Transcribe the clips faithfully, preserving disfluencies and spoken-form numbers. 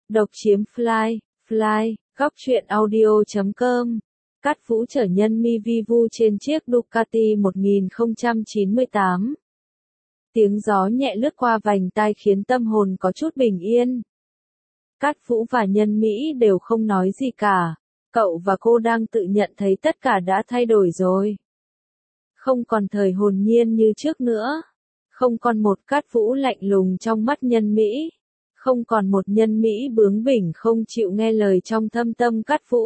Độc chiếm fly, fly, góc truyện audio chấm com. Cát Vũ chở Nhân Mi vi vu trên chiếc Ducati một nghìn không trăm chín mươi tám. Tiếng gió nhẹ lướt qua vành tai khiến tâm hồn có chút bình yên. Cát Vũ và Nhân Mỹ đều không nói gì cả. Cậu và cô đang tự nhận thấy tất cả đã thay đổi rồi. Không còn thời hồn nhiên như trước nữa. Không còn một Cát Vũ lạnh lùng trong mắt Nhân Mỹ. Không còn một Nhân Mỹ bướng bỉnh không chịu nghe lời trong thâm tâm Cát Vũ.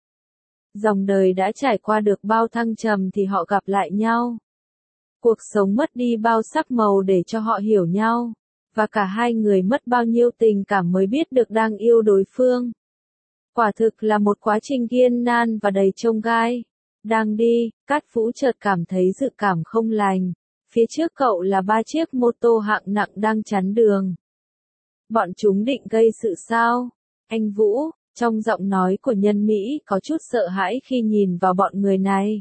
Dòng đời đã trải qua được bao thăng trầm thì họ gặp lại nhau. Cuộc sống mất đi bao sắc màu để cho họ hiểu nhau. Và cả hai người mất bao nhiêu tình cảm mới biết được đang yêu đối phương. Quả thực là một quá trình gian nan và đầy chông gai. Đang đi, Cát Vũ chợt cảm thấy dự cảm không lành. Phía trước cậu là ba chiếc mô tô hạng nặng đang chắn đường. Bọn chúng định gây sự sao? Anh Vũ, trong giọng nói của Nhân Mỹ có chút sợ hãi khi nhìn vào bọn người này.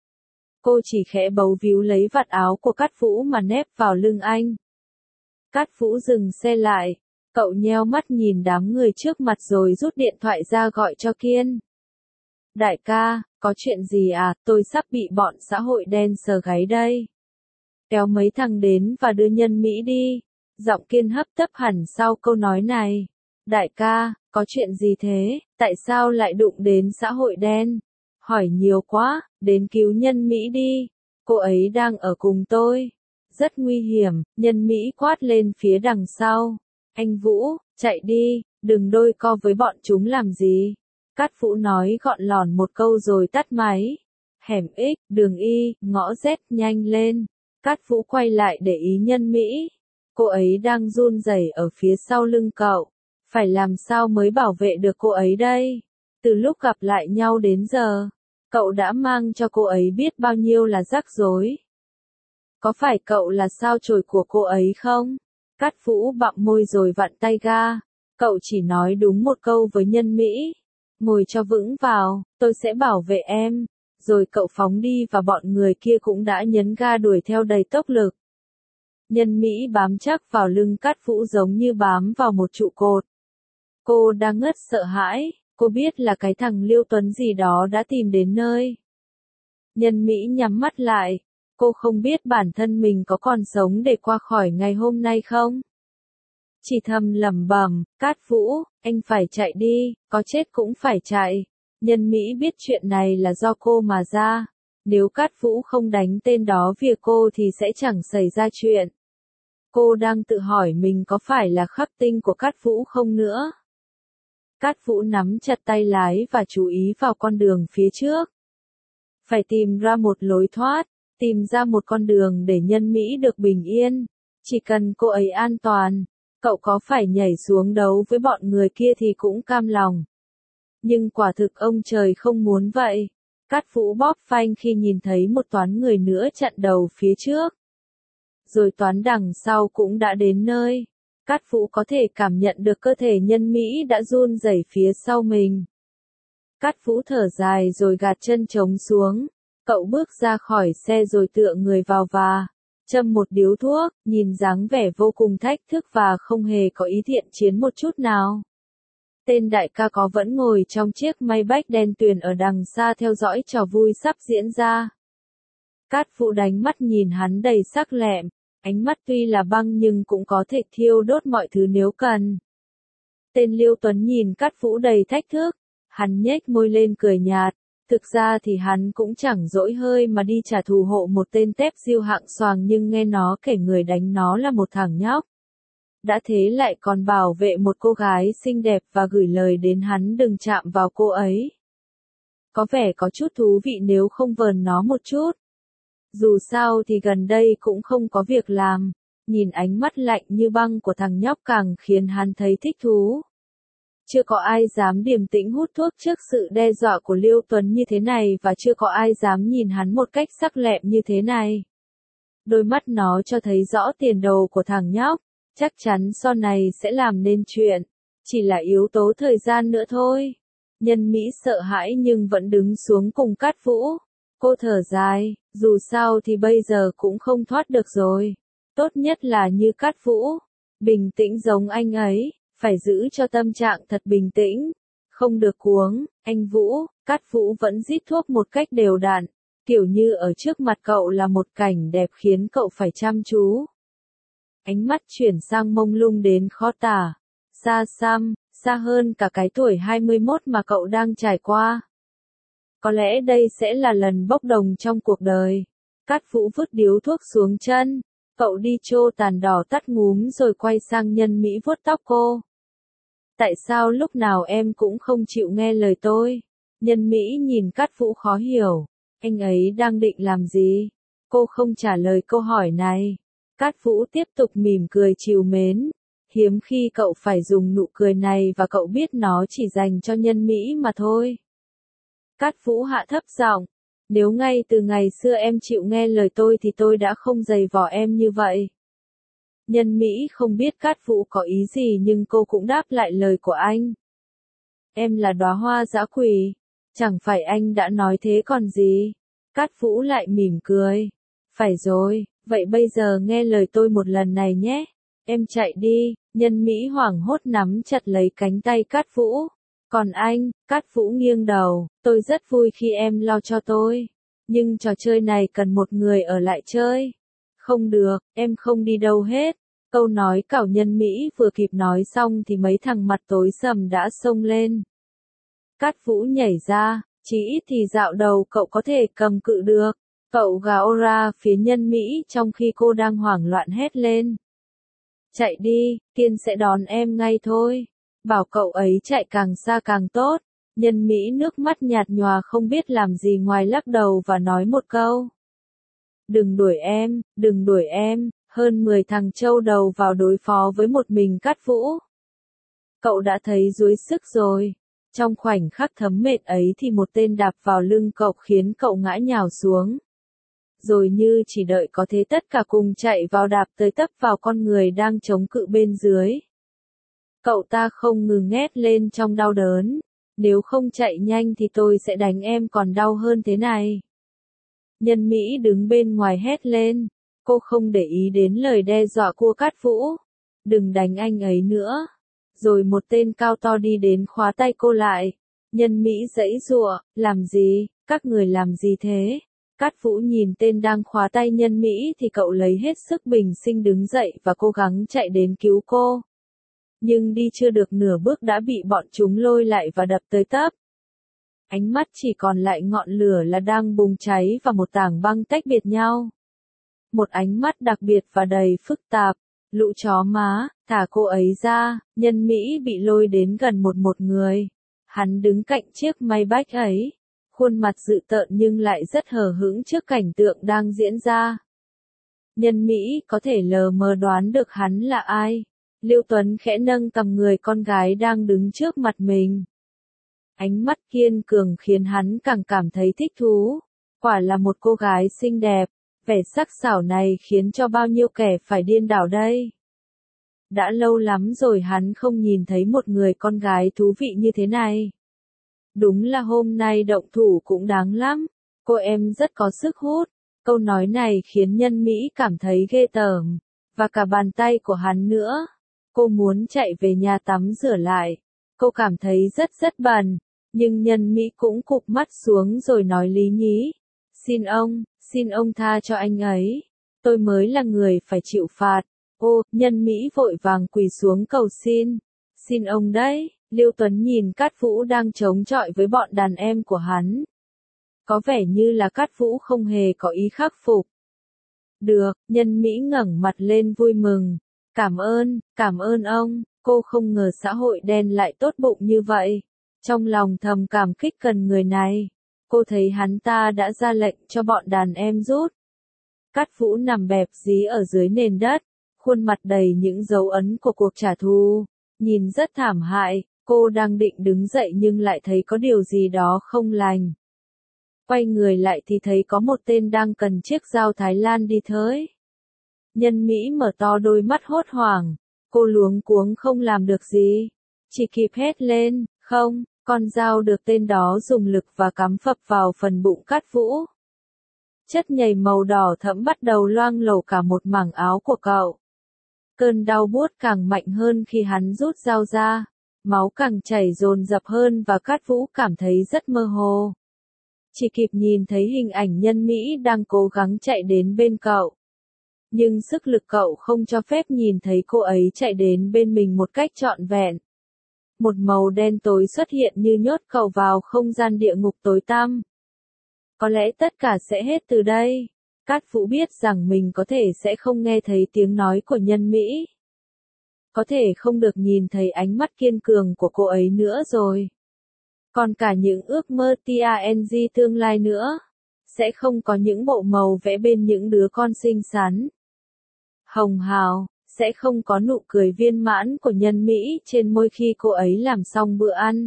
Cô chỉ khẽ bấu víu lấy vạt áo của Cát Vũ mà nép vào lưng anh. Cát Vũ dừng xe lại. Cậu nheo mắt nhìn đám người trước mặt rồi rút điện thoại ra gọi cho Kiên. Đại ca, có chuyện gì à, tôi sắp bị bọn xã hội đen sờ gáy đây. Kéo mấy thằng đến và đưa Nhân Mỹ đi. Giọng Kiên hấp tấp hẳn sau câu nói này. Đại ca, có chuyện gì thế, tại sao lại đụng đến xã hội đen? Hỏi nhiều quá, đến cứu Nhân Mỹ đi. Cô ấy đang ở cùng tôi. Rất nguy hiểm, Nhân Mỹ quát lên phía đằng sau. Anh Vũ, chạy đi, đừng đôi co với bọn chúng làm gì. Cát Vũ nói gọn lỏn một câu rồi tắt máy. Hẻm X, đường Y, ngõ Z, nhanh lên. Cát Vũ quay lại để ý Nhân Mỹ. Cô ấy đang run rẩy ở phía sau lưng cậu. Phải làm sao mới bảo vệ được cô ấy đây? Từ lúc gặp lại nhau đến giờ, cậu đã mang cho cô ấy biết bao nhiêu là rắc rối. Có phải cậu là sao chổi của cô ấy không? Cát Vũ bặm môi rồi vặn tay ga. Cậu chỉ nói đúng một câu với Nhân Mỹ. Ngồi cho vững vào, tôi sẽ bảo vệ em. Rồi cậu phóng đi và bọn người kia cũng đã nhấn ga đuổi theo đầy tốc lực. Nhân Mỹ bám chắc vào lưng Cát Vũ giống như bám vào một trụ cột. Cô đang ngất sợ hãi, cô biết là cái thằng Liêu Tuấn gì đó đã tìm đến nơi. Nhân Mỹ nhắm mắt lại, cô không biết bản thân mình có còn sống để qua khỏi ngày hôm nay không. Chỉ thầm lẩm bẩm, Cát Vũ, anh phải chạy đi, có chết cũng phải chạy. Nhân Mỹ biết chuyện này là do cô mà ra. Nếu Cát Vũ không đánh tên đó vì cô thì sẽ chẳng xảy ra chuyện. Cô đang tự hỏi mình có phải là khắc tinh của Cát Vũ không nữa. Cát Vũ nắm chặt tay lái và chú ý vào con đường phía trước. Phải tìm ra một lối thoát, tìm ra một con đường để Nhân Mỹ được bình yên. Chỉ cần cô ấy an toàn, cậu có phải nhảy xuống đấu với bọn người kia thì cũng cam lòng. Nhưng quả thực ông trời không muốn vậy. Cát Vũ bóp phanh khi nhìn thấy một toán người nữa chặn đầu phía trước. Rồi toán đằng sau cũng đã đến nơi. Cát Vũ có thể cảm nhận được cơ thể Nhân Mỹ đã run rẩy phía sau mình. Cát Vũ thở dài rồi gạt chân trống xuống. Cậu bước ra khỏi xe rồi tựa người vào và châm một điếu thuốc, nhìn dáng vẻ vô cùng thách thức và không hề có ý thiện chiến một chút nào. Tên đại ca có vẫn ngồi trong chiếc Maybach đen tuyền ở đằng xa theo dõi trò vui sắp diễn ra. Cát Vũ đánh mắt nhìn hắn đầy sắc lẹm, ánh mắt tuy là băng nhưng cũng có thể thiêu đốt mọi thứ nếu cần. Tên Liêu Tuấn nhìn Cát Vũ đầy thách thức, hắn nhếch môi lên cười nhạt, thực ra thì hắn cũng chẳng dỗi hơi mà đi trả thù hộ một tên tép diêu hạng xoàng nhưng nghe nó kể người đánh nó là một thằng nhóc. Đã thế lại còn bảo vệ một cô gái xinh đẹp và gửi lời đến hắn đừng chạm vào cô ấy. Có vẻ có chút thú vị nếu không vờn nó một chút. Dù sao thì gần đây cũng không có việc làm, nhìn ánh mắt lạnh như băng của thằng nhóc càng khiến hắn thấy thích thú. Chưa có ai dám điềm tĩnh hút thuốc trước sự đe dọa của Liêu Tuấn như thế này và chưa có ai dám nhìn hắn một cách sắc lẹm như thế này. Đôi mắt nó cho thấy rõ tiền đồ của thằng nhóc, chắc chắn sau này sẽ làm nên chuyện, chỉ là yếu tố thời gian nữa thôi. Nhân Mỹ sợ hãi nhưng vẫn đứng xuống cùng Cát Vũ. Cô thở dài, dù sao thì bây giờ cũng không thoát được rồi. Tốt nhất là như Cát Vũ, bình tĩnh giống anh ấy, Phải giữ cho tâm trạng thật bình tĩnh. Không được cuống, anh Vũ. Cát Vũ vẫn rít thuốc một cách đều đặn. Kiểu như ở trước mặt cậu là một cảnh đẹp khiến cậu phải chăm chú. Ánh mắt chuyển sang mông lung đến khó tả. Xa xăm, xa hơn cả cái tuổi hai mươi mốt mà cậu đang trải qua. Có lẽ đây sẽ là lần bốc đồng trong cuộc đời. Cát Vũ vứt điếu thuốc xuống chân. Cậu đi trô tàn đỏ tắt ngúm rồi quay sang Nhân Mỹ vuốt tóc cô. Tại sao lúc nào em cũng không chịu nghe lời tôi? Nhân Mỹ nhìn Cát Vũ khó hiểu. Anh ấy đang định làm gì? Cô không trả lời câu hỏi này. Cát Vũ tiếp tục mỉm cười trìu mến. Hiếm khi cậu phải dùng nụ cười này và cậu biết nó chỉ dành cho Nhân Mỹ mà thôi. Cát Vũ hạ thấp giọng. Nếu ngay từ ngày xưa em chịu nghe lời tôi thì tôi đã không giày vò em như vậy. Nhân Mỹ không biết Cát Vũ có ý gì nhưng cô cũng đáp lại lời của anh. Em là đóa hoa dã quỳ. Chẳng phải anh đã nói thế còn gì. Cát Vũ lại mỉm cười. Phải rồi, vậy bây giờ nghe lời tôi một lần này nhé. Em chạy đi. Nhân Mỹ hoảng hốt nắm chặt lấy cánh tay Cát Vũ. Còn anh? Cát Vũ nghiêng đầu. Tôi rất vui khi em lo cho tôi. Nhưng trò chơi này cần một người ở lại chơi. Không được, em không đi đâu hết. Câu nói cảo Nhân Mỹ vừa kịp nói xong thì mấy thằng mặt tối sầm đã xông lên. Cát Vũ nhảy ra, chỉ ít thì dạo đầu cậu có thể cầm cự được. Cậu gào ra phía Nhân Mỹ trong khi cô đang hoảng loạn hét lên. Chạy đi, Kiên sẽ đón em ngay thôi. Bảo cậu ấy chạy càng xa càng tốt. Nhân Mỹ nước mắt nhạt nhòa không biết làm gì ngoài lắc đầu và nói một câu. Đừng đuổi em, đừng đuổi em, hơn mười thằng trâu đầu vào đối phó với một mình Cát Vũ. Cậu đã thấy đuối sức rồi. Trong khoảnh khắc thấm mệt ấy thì một tên đạp vào lưng cậu khiến cậu ngã nhào xuống. Rồi như chỉ đợi có thế tất cả cùng chạy vào đạp tới tấp vào con người đang chống cự bên dưới. Cậu ta không ngừng hét lên trong đau đớn. Nếu không chạy nhanh thì tôi sẽ đánh em còn đau hơn thế này. Nhân Mỹ đứng bên ngoài hét lên. Cô không để ý đến lời đe dọa của Cát Vũ. Đừng đánh anh ấy nữa. Rồi một tên cao to đi đến khóa tay cô lại. Nhân Mỹ giãy giụa, làm gì, các người làm gì thế? Cát Vũ nhìn tên đang khóa tay Nhân Mỹ thì cậu lấy hết sức bình sinh đứng dậy và cố gắng chạy đến cứu cô. Nhưng đi chưa được nửa bước đã bị bọn chúng lôi lại và đập tới tấp. Ánh mắt chỉ còn lại ngọn lửa là đang bùng cháy và một tảng băng tách biệt nhau. Một ánh mắt đặc biệt và đầy phức tạp. Lũ chó má, thả cô ấy ra. Nhân Mỹ bị lôi đến gần một một người. Hắn đứng cạnh chiếc may bách ấy. Khuôn mặt dữ tợn nhưng lại rất hờ hững trước cảnh tượng đang diễn ra. Nhân Mỹ có thể lờ mờ đoán được hắn là ai. Liêu Tuấn khẽ nâng cầm người con gái đang đứng trước mặt mình. Ánh mắt kiên cường khiến hắn càng cảm thấy thích thú. Quả là một cô gái xinh đẹp. Vẻ sắc sảo này khiến cho bao nhiêu kẻ phải điên đảo đây. Đã lâu lắm rồi hắn không nhìn thấy một người con gái thú vị như thế này. Đúng là hôm nay động thủ cũng đáng lắm. Cô em rất có sức hút. Câu nói này khiến Nhân Mỹ cảm thấy ghê tởm. Và cả bàn tay của hắn nữa. Cô muốn chạy về nhà tắm rửa lại. Cô cảm thấy rất rất bẩn. Nhưng Nhân Mỹ cũng cụp mắt xuống rồi nói lý nhí. Xin ông, xin ông tha cho anh ấy. Tôi mới là người phải chịu phạt. Ô, Nhân Mỹ vội vàng quỳ xuống cầu xin. Xin ông đấy. Liêu Tuấn nhìn Cát Vũ đang chống chọi với bọn đàn em của hắn. Có vẻ như là Cát Vũ không hề có ý khắc phục. Được, Nhân Mỹ ngẩng mặt lên vui mừng. Cảm ơn, cảm ơn ông. Cô không ngờ xã hội đen lại tốt bụng như vậy. Trong lòng thầm cảm kích cần người này. Cô thấy hắn ta đã ra lệnh cho bọn đàn em rút. Cát Vũ nằm bẹp dí ở dưới nền đất. Khuôn mặt đầy những dấu ấn của cuộc trả thù. Nhìn rất thảm hại. Cô đang định đứng dậy nhưng lại thấy có điều gì đó không lành. Quay người lại thì thấy có một tên đang cần chiếc dao Thái Lan đi tới. Nhân Mỹ mở to đôi mắt hốt hoảng. Cô luống cuống không làm được gì. Chỉ kịp hét lên, không, con dao được tên đó dùng lực và cắm phập vào phần bụng Cát Vũ. Chất nhầy màu đỏ thẫm bắt đầu loang lổ cả một mảng áo của cậu. Cơn đau buốt càng mạnh hơn khi hắn rút dao ra, máu càng chảy dồn dập hơn và Cát Vũ cảm thấy rất mơ hồ. Chỉ kịp nhìn thấy hình ảnh nhân Mỹ đang cố gắng chạy đến bên cậu. Nhưng sức lực cậu không cho phép nhìn thấy cô ấy chạy đến bên mình một cách trọn vẹn. Một màu đen tối xuất hiện như nhốt cậu vào không gian địa ngục tối tăm. Có lẽ tất cả sẽ hết từ đây. Cát Vũ biết rằng mình có thể sẽ không nghe thấy tiếng nói của nhân Mỹ. Có thể không được nhìn thấy ánh mắt kiên cường của cô ấy nữa rồi. Còn cả những ước mơ tang tương lai nữa. Sẽ không có những bộ màu vẽ bên những đứa con xinh xắn. Hồng hào, sẽ không có nụ cười viên mãn của nhân Mỹ trên môi khi cô ấy làm xong bữa ăn.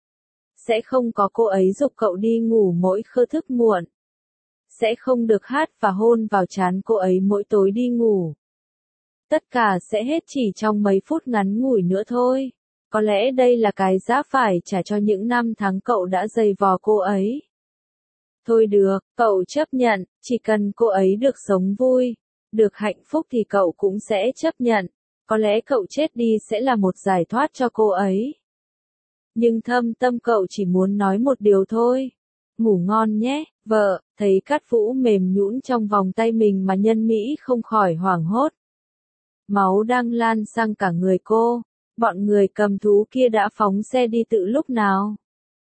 Sẽ không có cô ấy giục cậu đi ngủ mỗi khơ thức muộn. Sẽ không được hát và hôn vào trán cô ấy mỗi tối đi ngủ. Tất cả sẽ hết chỉ trong mấy phút ngắn ngủi nữa thôi. Có lẽ đây là cái giá phải trả cho những năm tháng cậu đã dày vò cô ấy. Thôi được, cậu chấp nhận, chỉ cần cô ấy được sống vui, được hạnh phúc thì cậu cũng sẽ chấp nhận. Có lẽ cậu chết đi sẽ là một giải thoát cho cô ấy. Nhưng thâm tâm cậu chỉ muốn nói một điều thôi. Ngủ ngon nhé, vợ. Thấy Cát Vũ mềm nhũn trong vòng tay mình mà nhân Mỹ không khỏi hoảng hốt. Máu đang lan sang cả người cô. Bọn người cầm thú kia đã phóng xe đi từ lúc nào?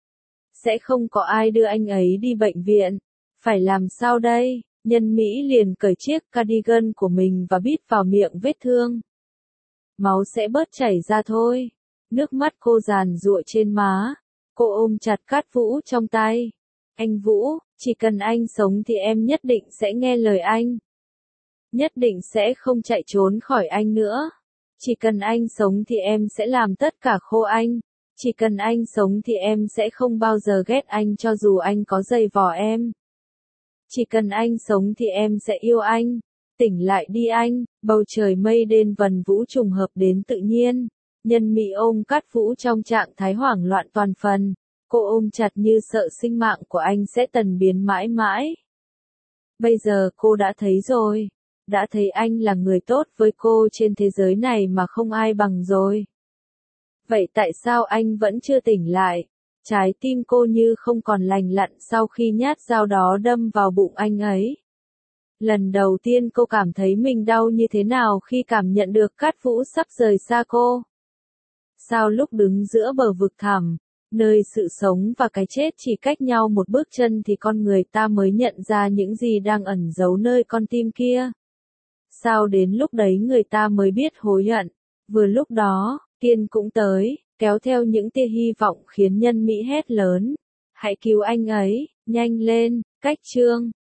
Sẽ không có ai đưa anh ấy đi bệnh viện. Phải làm sao đây? Nhân Mỹ liền cởi chiếc cardigan của mình và bít vào miệng vết thương. Máu sẽ bớt chảy ra thôi. Nước mắt cô giàn giụa trên má. Cô ôm chặt Cát Vũ trong tay. Anh Vũ, chỉ cần anh sống thì em nhất định sẽ nghe lời anh. Nhất định sẽ không chạy trốn khỏi anh nữa. Chỉ cần anh sống thì em sẽ làm tất cả khô anh. Chỉ cần anh sống thì em sẽ không bao giờ ghét anh cho dù anh có giày vò em. Chỉ cần anh sống thì em sẽ yêu anh. Tỉnh lại đi anh. Bầu trời mây đen vần vũ trùng hợp đến tự nhiên. Nhân Mỹ ôm Cát Vũ trong trạng thái hoảng loạn toàn phần. Cô ôm chặt như sợ sinh mạng của anh sẽ tần biến mãi mãi. Bây giờ cô đã thấy rồi. Đã thấy anh là người tốt với cô trên thế giới này mà không ai bằng rồi. Vậy tại sao anh vẫn chưa tỉnh lại? Trái tim cô như không còn lành lặn sau khi nhát dao đó đâm vào bụng anh ấy. Lần đầu tiên cô cảm thấy mình đau như thế nào khi cảm nhận được Cát Vũ sắp rời xa cô. Sao lúc đứng giữa bờ vực thẳm, nơi sự sống và cái chết chỉ cách nhau một bước chân thì con người ta mới nhận ra những gì đang ẩn giấu nơi con tim kia. Sao đến lúc đấy người ta mới biết hối hận. Vừa lúc đó, Kiên cũng tới, kéo theo những tia hy vọng khiến nhân Mỹ hét lớn. Hãy cứu anh ấy, nhanh lên, cách chương.